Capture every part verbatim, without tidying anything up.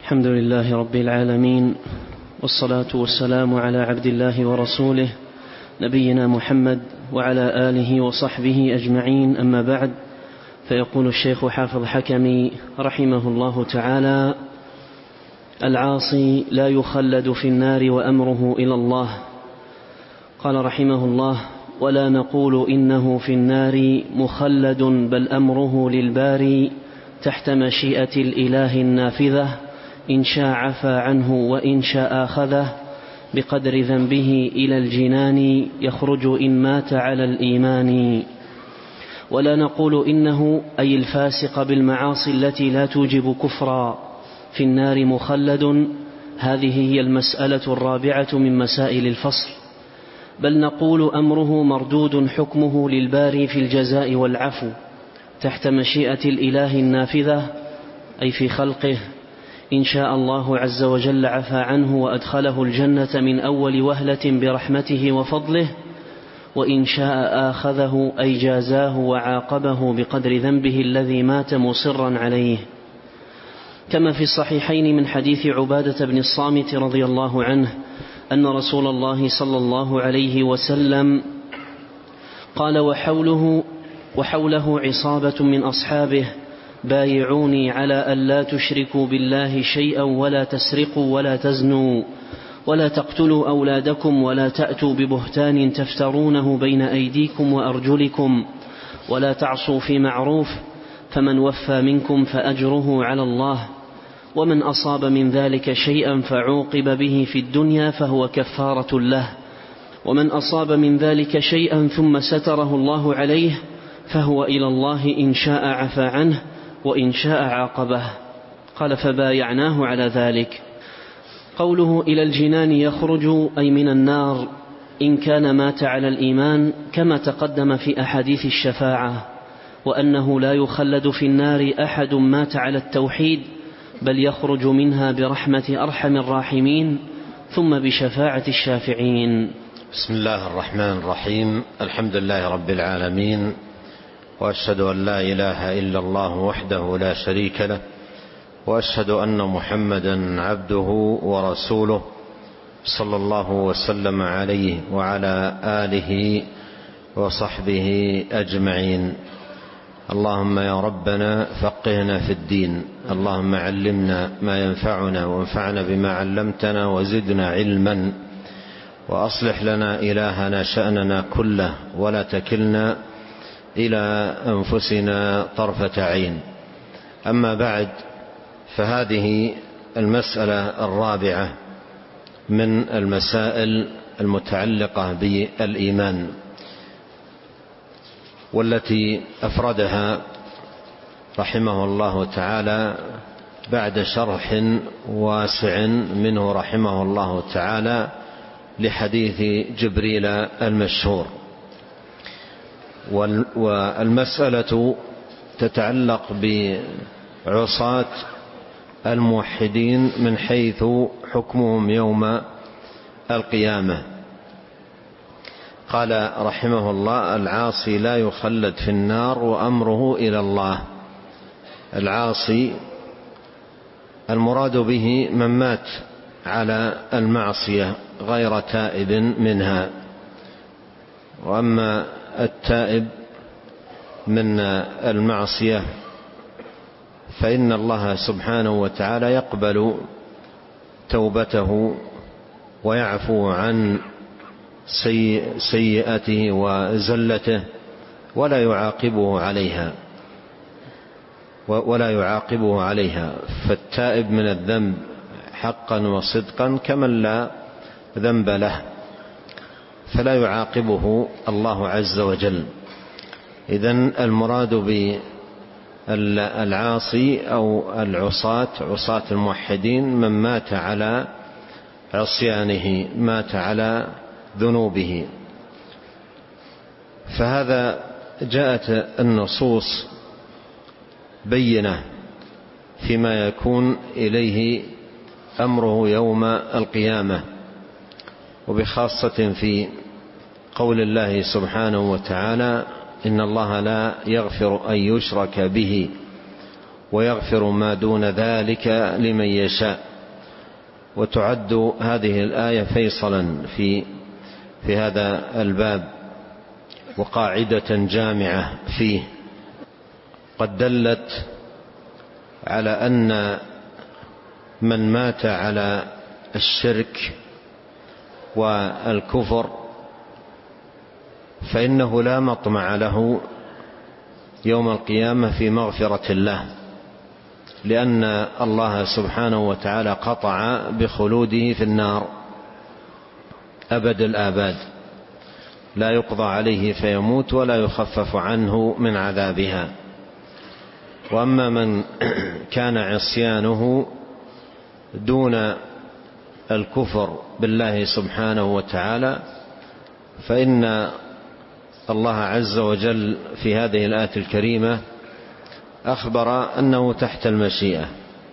الحمد لله رب العالمين، والصلاة والسلام على عبد الله ورسوله نبينا محمد وعلى آله وصحبه أجمعين، أما بعد. فيقول الشيخ حافظ حكمي رحمه الله تعالى: العاصي لا يخلد في النار وأمره إلى الله. قال رحمه الله: ولا نقول إنه في النار مخلد، بل أمره للباري تحت مشيئة الإله النافذة، إن شاء عفى عنه وإن شاء أخذه، بقدر ذنبه إلى الجنان يخرج إن مات على الإيمان. ولا نقول إنه أي الفاسق بالمعاصي التي لا توجب كفرا في النار مخلد، هذه هي المسألة الرابعة من مسائل الفصل، بل نقول أمره مردود حكمه للباري في الجزاء والعفو تحت مشيئة الإله النافذة، أي في خلقه، إن شاء الله عز وجل عفى عنه وأدخله الجنة من أول وهلة برحمته وفضله، وإن شاء آخذه أي جازاه وعاقبه بقدر ذنبه الذي مات مصرا عليه. كما في الصحيحين من حديث عبادة بن الصامت رضي الله عنه أن رسول الله صلى الله عليه وسلم قال: وحوله, وحوله عصابة من أصحابه بايعوني على أن لا تشركوا بالله شيئا، ولا تسرقوا ولا تزنوا ولا تقتلوا أولادكم، ولا تأتوا ببهتان تفترونه بين أيديكم وأرجلكم، ولا تعصوا في معروف، فمن وفى منكم فأجره على الله، ومن أصاب من ذلك شيئا فعوقب به في الدنيا فهو كفارة له، ومن أصاب من ذلك شيئا ثم ستره الله عليه فهو إلى الله إن شاء عفى عنه وإن شاء عاقبه. قال: فبايعناه على ذلك. قوله إلى الجنان يخرج أي من النار إن كان مات على الإيمان، كما تقدم في أحاديث الشفاعة، وأنه لا يخلد في النار أحد مات على التوحيد، بل يخرج منها برحمة أرحم الراحمين ثم بشفاعة الشافعين. بسم الله الرحمن الرحيم. الحمد لله رب العالمين، وأشهد أن لا إله إلا الله وحده لا شريك له، وأشهد أن محمدا عبده ورسوله، صلى الله وسلم عليه وعلى آله وصحبه أجمعين. اللهم يا ربنا فقهنا في الدين، اللهم علمنا ما ينفعنا وانفعنا بما علمتنا وزدنا علما، وأصلح لنا إلهنا شأننا كله، ولا تكلنا إلى أنفسنا طرفة عين. أما بعد، فهذه المسألة الرابعة من المسائل المتعلقة بالإيمان، والتي أفردها رحمه الله تعالى بعد شرح واسع منه رحمه الله تعالى لحديث جبريل المشهور. والمسألة تتعلق بعصاة الموحدين من حيث حكمهم يوم القيامة. قال رحمه الله: العاصي لا يخلد في النار وأمره إلى الله. العاصي المراد به من مات على المعصية غير تائب منها، وأما التائب من المعصية فإن الله سبحانه وتعالى يقبل توبته ويعفو عن سيئته وزلته ولا يعاقبه عليها ولا يعاقبه عليها فالتائب من الذنب حقا وصدقا كمن لا ذنب له، فلا يعاقبه الله عز وجل. إذن المراد بالعاصي أو العصاة، عصاة الموحدين، من مات على عصيانه، مات على ذنوبه. فهذا جاءت النصوص بينة فيما يكون إليه أمره يوم القيامة، وبخاصة في قول الله سبحانه وتعالى: إن الله لا يغفر أن يشرك به ويغفر ما دون ذلك لمن يشاء. وتعد هذه الآية فيصلا في في هذا الباب وقاعدة جامعة فيه، قد دلت على أن من مات على الشرك والكفر فإنه لا مطمع له يوم القيامة في مغفرة الله، لأن الله سبحانه وتعالى قطع بخلوده في النار أبد الآباد، لا يقضى عليه فيموت ولا يخفف عنه من عذابها. وأما من كان عصيانه دون الكفر بالله سبحانه وتعالى فإن الله عز وجل في هذه الآية الكريمة أخبر أنه تحت المشيئة،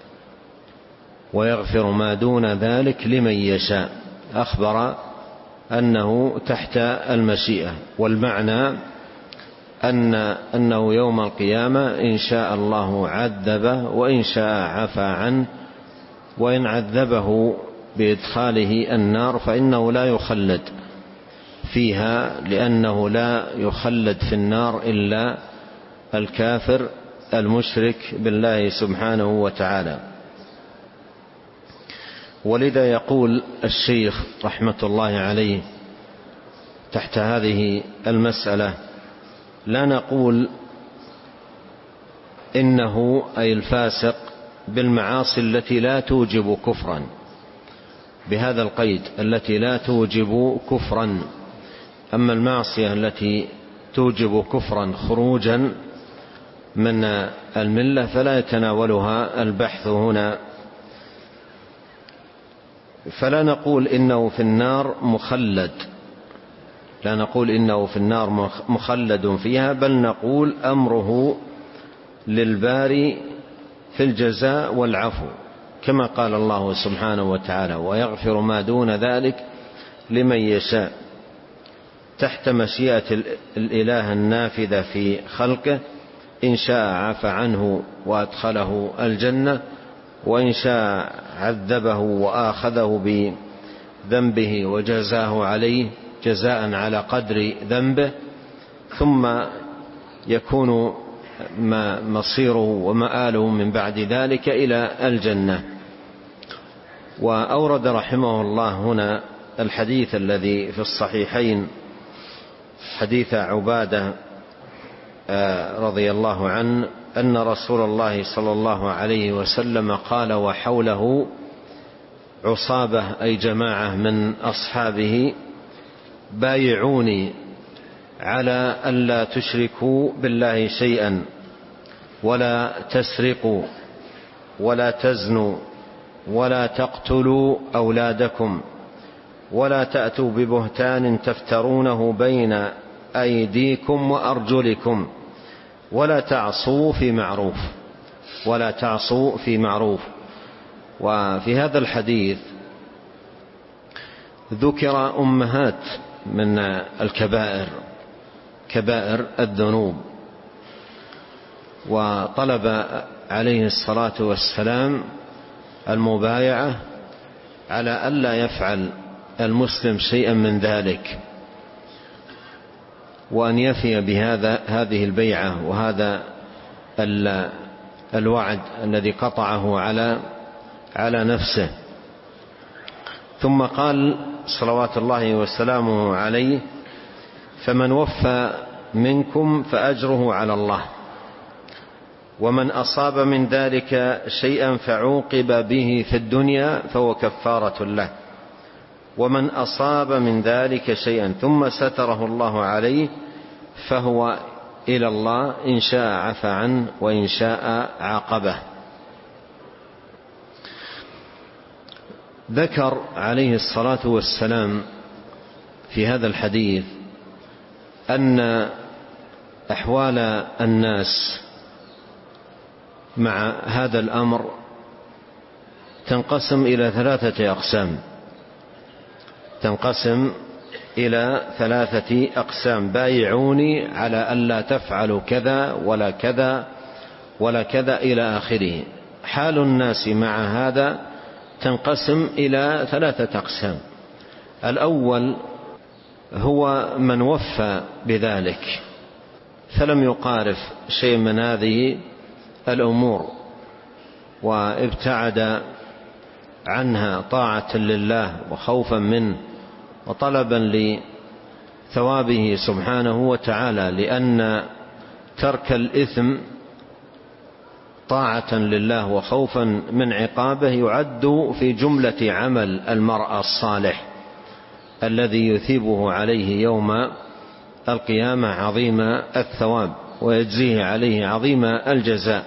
ويغفر ما دون ذلك لمن يشاء، أخبر أنه تحت المشيئة. والمعنى أن أنه يوم القيامة إن شاء الله عذبه وإن شاء عفى عنه، وإن عذبه بإدخاله النار فإنه لا يخلد فيها، لأنه لا يخلد في النار إلا الكافر المشرك بالله سبحانه وتعالى. ولذا يقول الشيخ رحمة الله عليه تحت هذه المسألة: لا نقول إنه أي الفاسق بالمعاصي التي لا توجب كفرا، بهذا القيد التي لا توجب كفرا. أما المعصية التي توجب كفرا خروجا من الملة فلا يتناولها البحث هنا. فلا نقول إنه في النار مخلد، لا نقول إنه في النار مخلد فيها، بل نقول أمره للباري في الجزاء والعفو، كما قال الله سبحانه وتعالى: ويغفر ما دون ذلك لمن يشاء، تحت مشيئة الإله النافذة في خلقه. إن شاء عفى عنه وأدخله الجنة، وإن شاء عذبه وآخذه بذنبه وجزاه عليه جزاء على قدر ذنبه، ثم يكون ما مصيره ومآله من بعد ذلك إلى الجنة. وأورد رحمه الله هنا الحديث الذي في الصحيحين، حديث عبادة رضي الله عنه أن رسول الله صلى الله عليه وسلم قال وحوله عصابة أي جماعة من أصحابه: بايعوني على ألا تشركوا بالله شيئا، ولا تسرقوا، ولا تزنوا، ولا تقتلوا أولادكم، ولا تأتوا ببهتان تفترونه بين أيديكم وأرجلكم، ولا تعصوا في معروف ولا تعصوا في معروف. وفي هذا الحديث ذكر أمهات من الكبائر، كبائر الذنوب، وطلب عليه الصلاة والسلام المبايعة على ألا يفعل المسلم شيئا من ذلك، وأن يفي بهذا هذه البيعة وهذا الوعد الذي قطعه على على نفسه. ثم قال صلوات الله وسلامه عليه: فمن وفى منكم فأجره على الله، ومن أصاب من ذلك شيئا فعوقب به في الدنيا فهو كفارة له، ومن أصاب من ذلك شيئا ثم ستره الله عليه فهو إلى الله، إن شاء عفى عنه وإن شاء عاقبه. ذكر عليه الصلاة والسلام في هذا الحديث أن أحوال الناس مع هذا الأمر تنقسم إلى ثلاثة أقسام تنقسم إلى ثلاثة أقسام: بايعوني على ألا تفعلوا كذا ولا كذا، ولا كذا إلى آخره. حال الناس مع هذا تنقسم إلى ثلاثة أقسام. الأول هو من وفى بذلك فلم يقارف شيء من هذه الأمور وابتعد عنها طاعة لله وخوفا منه وطلبا لثوابه سبحانه وتعالى، لأن ترك الإثم طاعة لله وخوفا من عقابه يعد في جملة عمل المرء الصالح الذي يثيبه عليه يوم القيامة عظيم الثواب ويجزيه عليه عظيم الجزاء.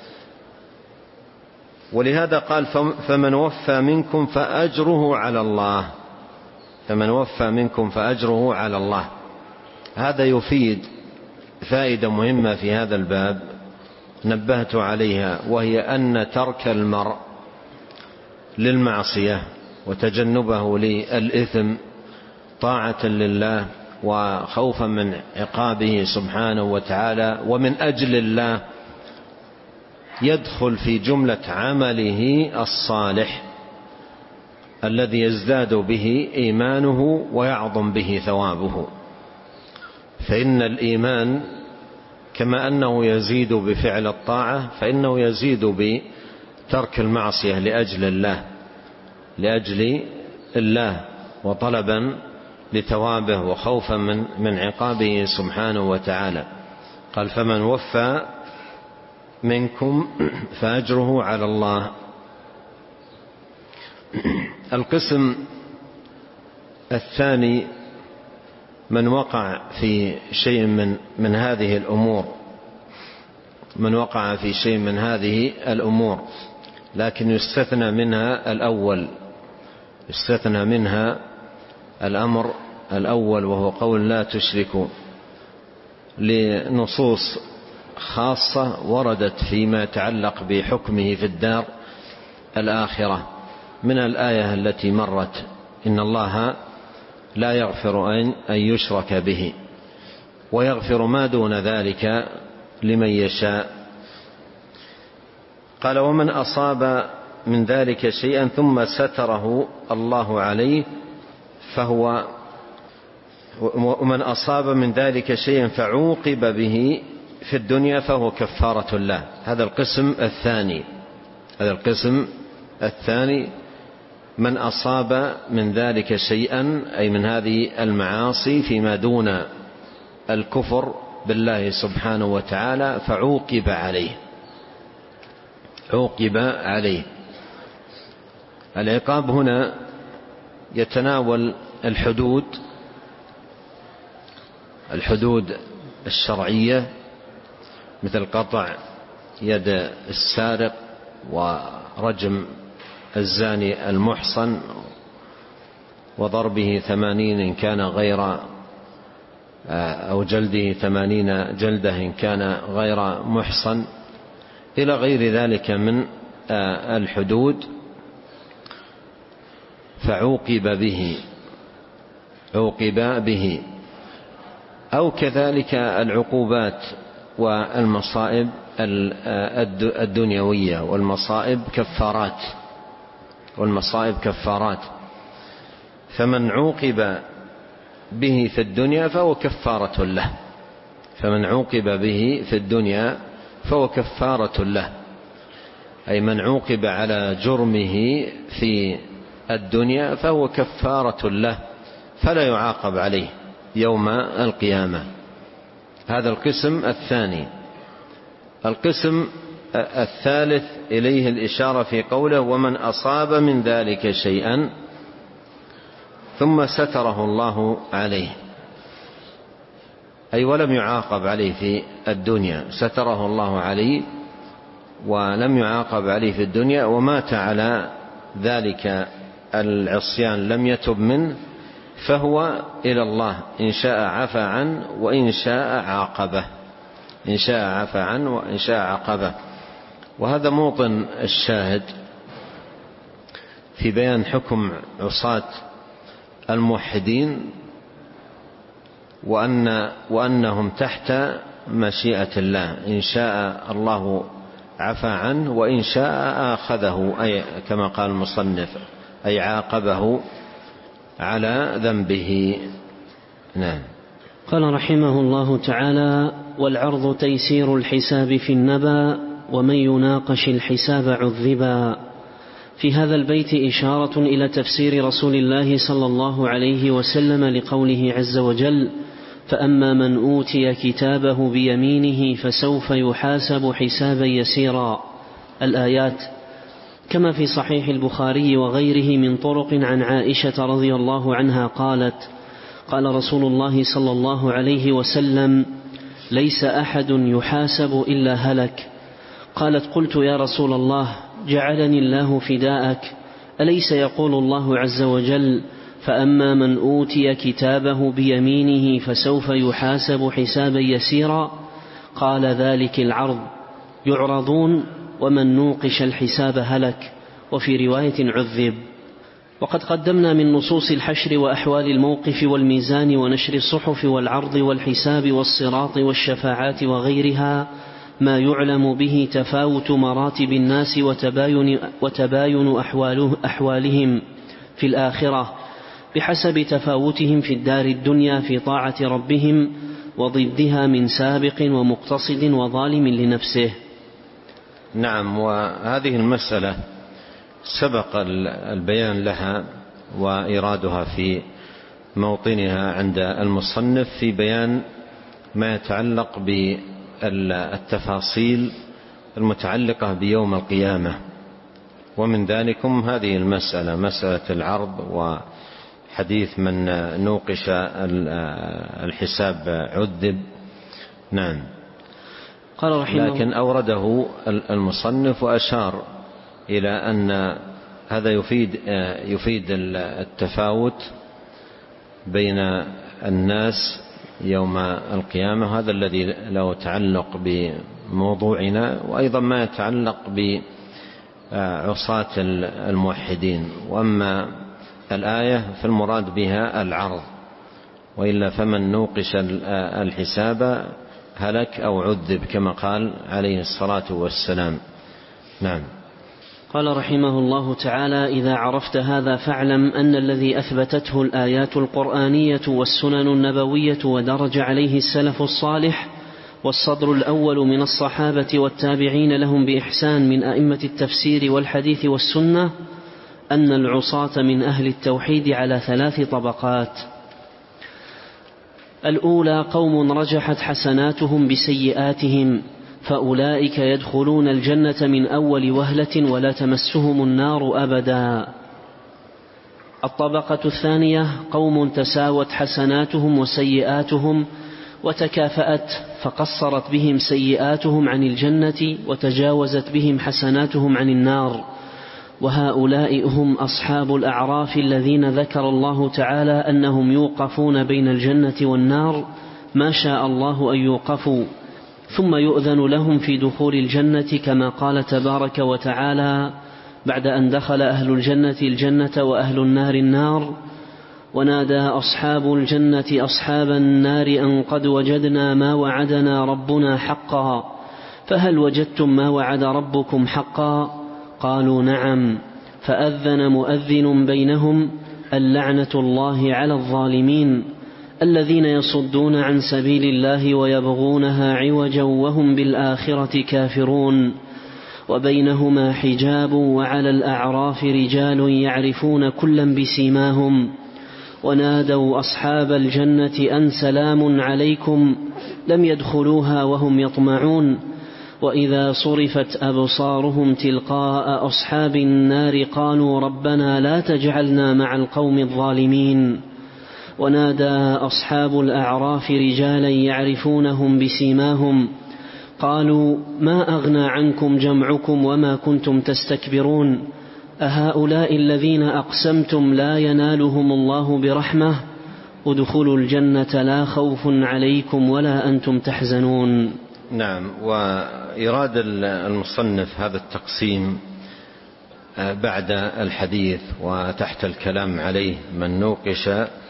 ولهذا قال فمن وفى منكم فأجره على الله، فمن وفى منكم فأجره على الله. هذا يفيد فائدة مهمة في هذا الباب نبهت عليها، وهي أن ترك المرء للمعصية وتجنبه للإثم طاعة لله وخوفا من عقابه سبحانه وتعالى ومن أجل الله يدخل في جملة عمله الصالح الذي يزداد به إيمانه ويعظم به ثوابه. فإن الإيمان كما أنه يزيد بفعل الطاعة فإنه يزيد بترك المعصية لأجل الله لأجل الله وطلبا لثوابه وخوفا من من عقابه سبحانه وتعالى. قال فمن وفى منكم فأجره على الله. القسم الثاني من وقع في شيء من من هذه الأمور من وقع في شيء من هذه الأمور لكن يستثنى منها الأول يستثنى منها الأمر الأول وهو قول لا تشركوا، لنصوص خاصة وردت فيما يتعلق بحكمه في الدار الآخرة من الآية التي مرت إن الله لا يغفر أن يشرك به ويغفر ما دون ذلك لمن يشاء. قال ومن أصاب من ذلك شيئا ثم ستره الله عليه فهو ومن أصاب من ذلك شيئا فعوقب به في الدنيا فهو كفارة له. هذا القسم الثاني هذا القسم الثاني من أصاب من ذلك شيئا أي من هذه المعاصي فيما دون الكفر بالله سبحانه وتعالى فعوقب عليه عوقب عليه. العقاب هنا يتناول الحدود الحدود الشرعية مثل قطع يد السارق ورجم الزاني المحصن وضربه ثمانين إن كان غير أو جلده ثمانين جلدة إن كان غير محصن إلى غير ذلك من الحدود فعوقب به عوقب به. أو كذلك العقوبات والمصائب الدنيوية والمصائب كفارات والمصائب كفارات فمن عوقب به في الدنيا فهو كفارة له فمن عوقب به في الدنيا فهو كفارة له أي من عوقب على جرمه في الدنيا فهو كفارة له فلا يعاقب عليه يوم القيامة. هذا القسم الثاني. القسم الثالث إليه الإشارة في قوله ومن أصاب من ذلك شيئا ثم ستره الله عليه أي ولم يعاقب عليه في الدنيا ستره الله عليه ولم يعاقب عليه في الدنيا ومات على ذلك العصيان لم يتب منه فهو إلى الله إن شاء عفى عنه وإن شاء عاقبه إن شاء عفى عنه وإن شاء عاقبه. وهذا موطن الشاهد في بيان حكم عصاة الموحدين وأن وأنهم تحت مشيئة الله إن شاء الله عفى عنه، وإن شاء آخذه، أي كما قال المصنف أي عاقبه على ذنبه. نعم. قال رحمه الله تعالى: والعرض تيسير الحساب في النبا، ومن يناقش الحساب عذبا. في هذا البيت إشارة إلى تفسير رسول الله صلى الله عليه وسلم لقوله عز وجل: فأما من أوتي كتابه بيمينه فسوف يحاسب حسابا يسيرا، الآيات. كما في صحيح البخاري وغيره من طرق عن عائشة رضي الله عنها قالت: قال رسول الله صلى الله عليه وسلم: ليس أحد يحاسب إلا هلك. قالت: قلت يا رسول الله، جعلني الله فداءك، أليس يقول الله عز وجل: فأما من أوتي كتابه بيمينه فسوف يحاسب حسابا يسيرا؟ قال: ذلك العرض، يعرضون، ومن نوقش الحساب هلك. وفي رواية عذب. وقد قدمنا من نصوص الحشر وأحوال الموقف والميزان ونشر الصحف والعرض والحساب والصراط والشفاعات وغيرها ما يعلم به تفاوت مراتب الناس وتباين, وتباين أحواله أحوالهم في الآخرة بحسب تفاوتهم في الدار الدنيا في طاعة ربهم، وضدها من سابق ومقتصد وظالم لنفسه. نعم. وهذه المسألة سبق البيان لها وإيرادها في موطنها عند المصنف في بيان ما يتعلق بالتفاصيل المتعلقة بيوم القيامة، ومن ذلكم هذه المسألة، مسألة العرض، وحديث من نوقش الحساب عذب. نعم. قال رحمه لكن أورده المصنف وأشار إلى أن هذا يفيد يفيد التفاوت بين الناس يوم القيامة، هذا الذي له تعلق بموضوعنا، وأيضا ما يتعلق بعصاة الموحدين. وأما الآية فالمراد بها العرض، وإلا فمن نوقش الحساب هلك أو عذب كما قال عليه الصلاة والسلام. نعم. قال رحمه الله تعالى: إذا عرفت هذا فاعلم أن الذي أثبتته الآيات القرآنية والسنن النبوية ودرج عليه السلف الصالح والصدر الأول من الصحابة والتابعين لهم بإحسان من أئمة التفسير والحديث والسنة أن العصاة من أهل التوحيد على ثلاث طبقات. الأولى قوم رجحت حسناتهم بسيئاتهم، فأولئك يدخلون الجنة من أول وهلة ولا تمسهم النار أبدا. الطبقة الثانية قوم تساوت حسناتهم وسيئاتهم وتكافأت، فقصرت بهم سيئاتهم عن الجنة وتجاوزت بهم حسناتهم عن النار، وهؤلاء هم أصحاب الأعراف الذين ذكر الله تعالى أنهم يوقفون بين الجنة والنار ما شاء الله أن يوقفوا، ثم يؤذن لهم في دخول الجنة كما قال تبارك وتعالى بعد أن دخل أهل الجنة الجنة وأهل النار النار: ونادى أصحاب الجنة أصحاب النار أن قد وجدنا ما وعدنا ربنا حقا، فهل وجدتم ما وعد ربكم حقا؟ قالوا نعم، فأذن مؤذن بينهم اللعنة الله على الظالمين الذين يصدون عن سبيل الله ويبغونها عوجا وهم بالآخرة كافرون، وبينهما حجاب، وعلى الأعراف رجال يعرفون كلا بسيماهم، ونادوا أصحاب الجنة أن سلام عليكم، لم يدخلوها وهم يطمعون، وإذا صرفت أبصارهم تلقاء أصحاب النار قالوا ربنا لا تجعلنا مع القوم الظالمين. ونادى أصحاب الأعراف رجالا يعرفونهم بسيماهم قالوا ما أغنى عنكم جمعكم وما كنتم تستكبرون، أهؤلاء الذين أقسمتم لا ينالهم الله برحمة، ادخلوا الجنة لا خوف عليكم ولا أنتم تحزنون. نعم. وإراد المصنف هذا التقسيم بعد الحديث وتحت الكلام عليه من نوقش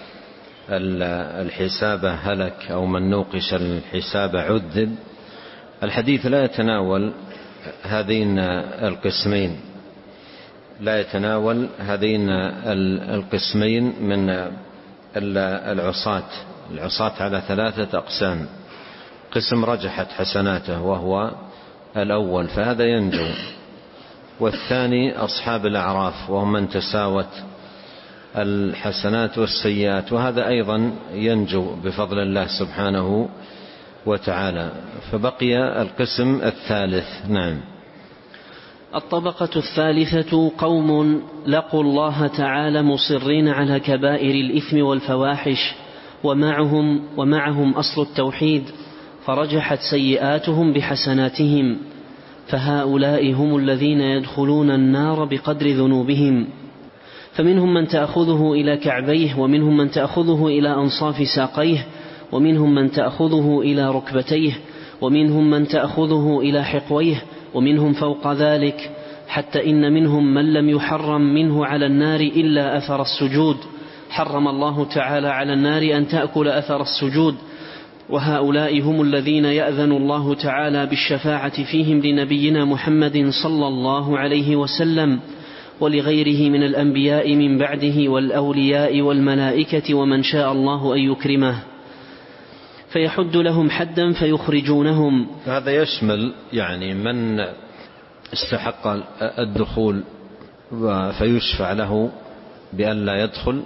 الحساب هلك أو من نوقش الحساب عذب، الحديث لا يتناول هذين القسمين لا يتناول هذين القسمين من العصاة. العصاة على ثلاثة أقسام: قسم رجحت حسناته وهو الأول فهذا ينجو، والثاني أصحاب الأعراف وهم من تساوت الحسنات والسيئات، وهذا أيضا ينجو بفضل الله سبحانه وتعالى. فبقي القسم الثالث. نعم. الطبقة الثالثة قوم لقوا الله تعالى مصرين على كبائر الإثم والفواحش ومعهم, ومعهم أصل التوحيد، فرجحت سيئاتهم بحسناتهم، فهؤلاء هم الذين يدخلون النار بقدر ذنوبهم. فمنهم من تأخذه إلى كعبيه، ومنهم من تأخذه إلى أنصاف ساقيه، ومنهم من تأخذه إلى ركبتيه، ومنهم من تأخذه إلى حقويه، ومنهم فوق ذلك، حتى إن منهم من لم يحرم منه على النار إلا أثر السجود، حرم الله تعالى على النار أن تأكل أثر السجود. وهؤلاء هم الذين يأذن الله تعالى بالشفاعة فيهم لنبينا محمد صلى الله عليه وسلم ولغيره من الأنبياء من بعده والأولياء والملائكة ومن شاء الله أن يكرمه، فيحد لهم حدا فيخرجونهم. هذا يشمل يعني من استحق الدخول فيشفع له بأن لا يدخل،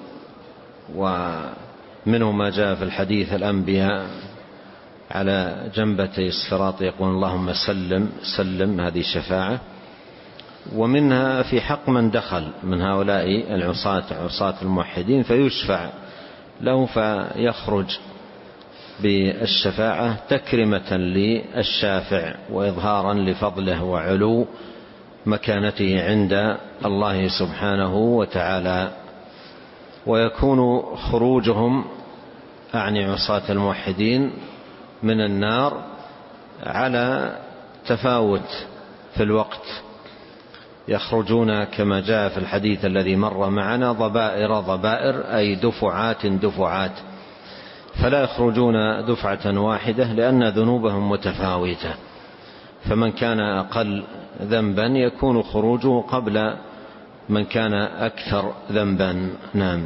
ومنه ما جاء في الحديث الأنبياء على جنبتي الصراط يقول اللهم سلم سلم، هذه شفاعة. ومنها في حق من دخل من هؤلاء العصاة عصاة الموحدين فيشفع له فيخرج بالشفاعة تكرمة للشافع وإظهارا لفضله وعلو مكانته عند الله سبحانه وتعالى. ويكون خروجهم أعني عصاة الموحدين من النار على تفاوت في الوقت، يخرجون كما جاء في الحديث الذي مر معنا ضبائر ضبائر أي دفعات دفعات، فلا يخرجون دفعة واحدة لأن ذنوبهم متفاوتة، فمن كان أقل ذنبا يكون خروجه قبل من كان أكثر ذنبا. نعم.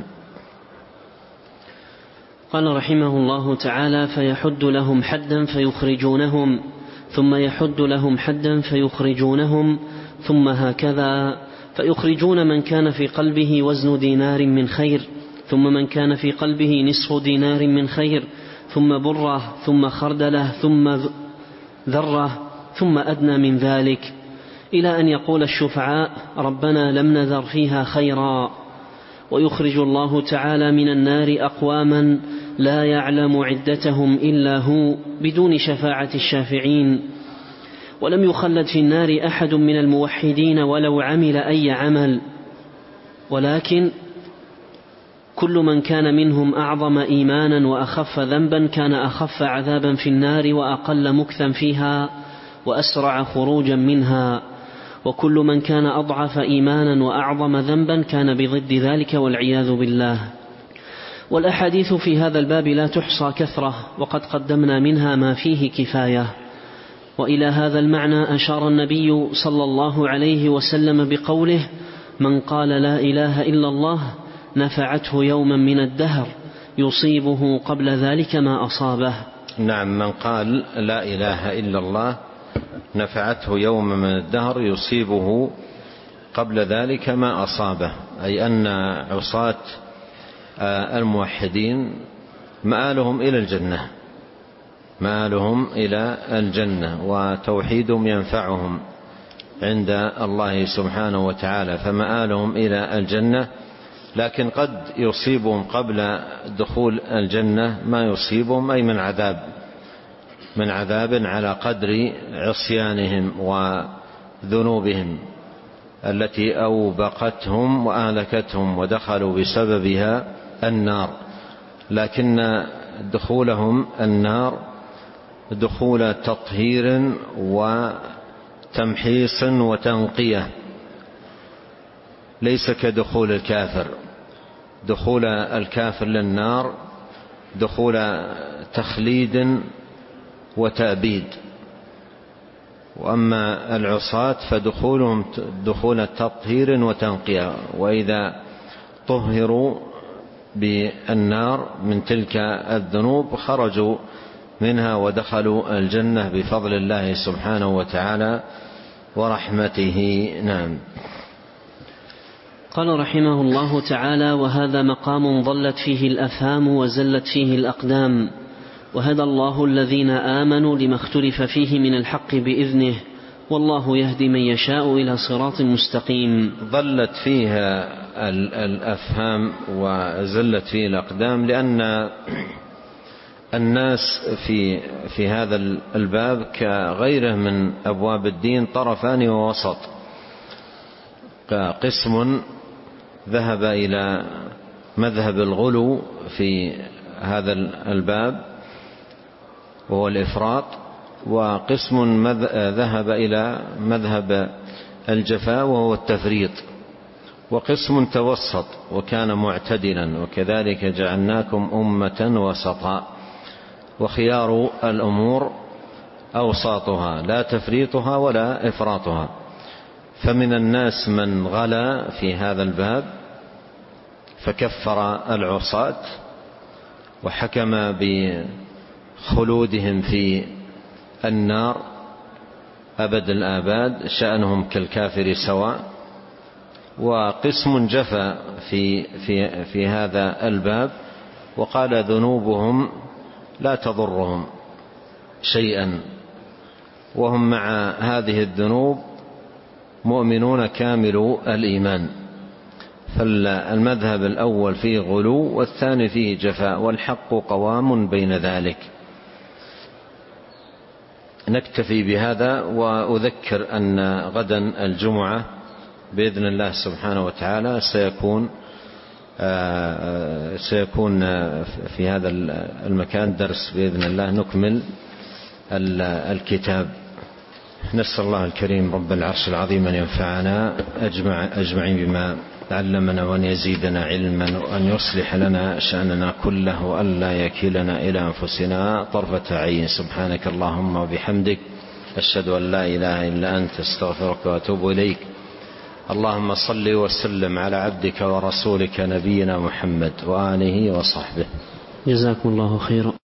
قال رحمه الله تعالى: فيحد لهم حدا فيخرجونهم، ثم يحد لهم حدا فيخرجونهم، ثم هكذا، فيخرجون من كان في قلبه وزن دينار من خير، ثم من كان في قلبه نصف دينار من خير، ثم بره، ثم خردله، ثم ذرة، ثم أدنى من ذلك، إلى أن يقول الشفعاء: ربنا لم نذر فيها خيرا. ويخرج الله تعالى من النار أقواما لا يعلم عدتهم إلا هو بدون شفاعة الشافعين، ولم يخلد في النار أحد من الموحدين ولو عمل أي عمل، ولكن كل من كان منهم أعظم إيمانا وأخف ذنبا كان أخف عذابا في النار وأقل مكثا فيها وأسرع خروجا منها، وكل من كان أضعف إيمانا وأعظم ذنبا كان بضد ذلك والعياذ بالله. والأحاديث في هذا الباب لا تحصى كثرة، وقد قدمنا منها ما فيه كفاية. وإلى هذا المعنى أشار النبي صلى الله عليه وسلم بقوله: من قال لا إله إلا الله نفعته يوما من الدهر يصيبه قبل ذلك ما أصابه. نعم، من قال لا إله إلا الله نفعته يوما من الدهر يصيبه قبل ذلك ما أصابه، أي أن عصاة الموحدين مآلهم إلى الجنة، مآلهم إلى الجنة، وتوحيدهم ينفعهم عند الله سبحانه وتعالى، فمآلهم إلى الجنة. لكن قد يصيبهم قبل دخول الجنة ما يصيبهم أي من عذاب من عذاب على قدر عصيانهم وذنوبهم التي أوبقتهم وأهلكتهم ودخلوا بسببها النار. لكن دخولهم النار دخول تطهير وتمحيص وتنقية، ليس كدخول الكافر. دخول الكافر للنار دخول تخليد وتأبيد، وأما العصاة فدخولهم دخول تطهير وتنقية، وإذا طهروا بالنار من تلك الذنوب خرجوا منها ودخلوا الجنة بفضل الله سبحانه وتعالى ورحمته. نعم. قال رحمه الله تعالى: وهذا مقام ضلت فيه الأفهام وزلت فيه الأقدام، وهدى الله الذين آمنوا لما اختلف فيه من الحق بإذنه، والله يهدي من يشاء إلى صراط مستقيم. ضلت فيها الأفهام وزلت فيه الأقدام لأن الناس في في هذا الباب كغيره من أبواب الدين طرفان ووسط، قسم ذهب إلى مذهب الغلو في هذا الباب وهو الإفراط، وقسم ذهب إلى مذهب الجفاء وهو التفريط، وقسم توسط وكان معتدلا، وكذلك جعلناكم أمة وسطا، وخيار الأمور أوساطها لا تفريطها ولا إفراطها. فمن الناس من غلا في هذا الباب فكفر العصاة وحكم بخلودهم في النار أبد الآباد، شأنهم كالكافر سواء. وقسم جفا في, في, في هذا الباب وقال ذنوبهم لا تضرهم شيئا، وهم مع هذه الذنوب مؤمنون كامل الإيمان. فالمذهب الأول فيه غلو والثاني فيه جفاء، والحق قوام بين ذلك. نكتفي بهذا، وأذكر أن غدا الجمعة بإذن الله سبحانه وتعالى سيكون سيكون في هذا المكان درس بإذن الله نكمل الكتاب. نسأل الله الكريم رب العرش العظيم أن ينفعنا أجمع أجمعين بما علمنا، وأن يزيدنا علما، وأن يصلح لنا شأننا كله، وأن لا يكلنا إلى أنفسنا طرفة عين. سبحانك اللهم وبحمدك، أشهد أن لا إله إلا أنت، استغفرك وأتوب إليك. اللهم صل وسلم على عبدك ورسولك نبينا محمد وآله وصحبه. جزاكم الله خيرا.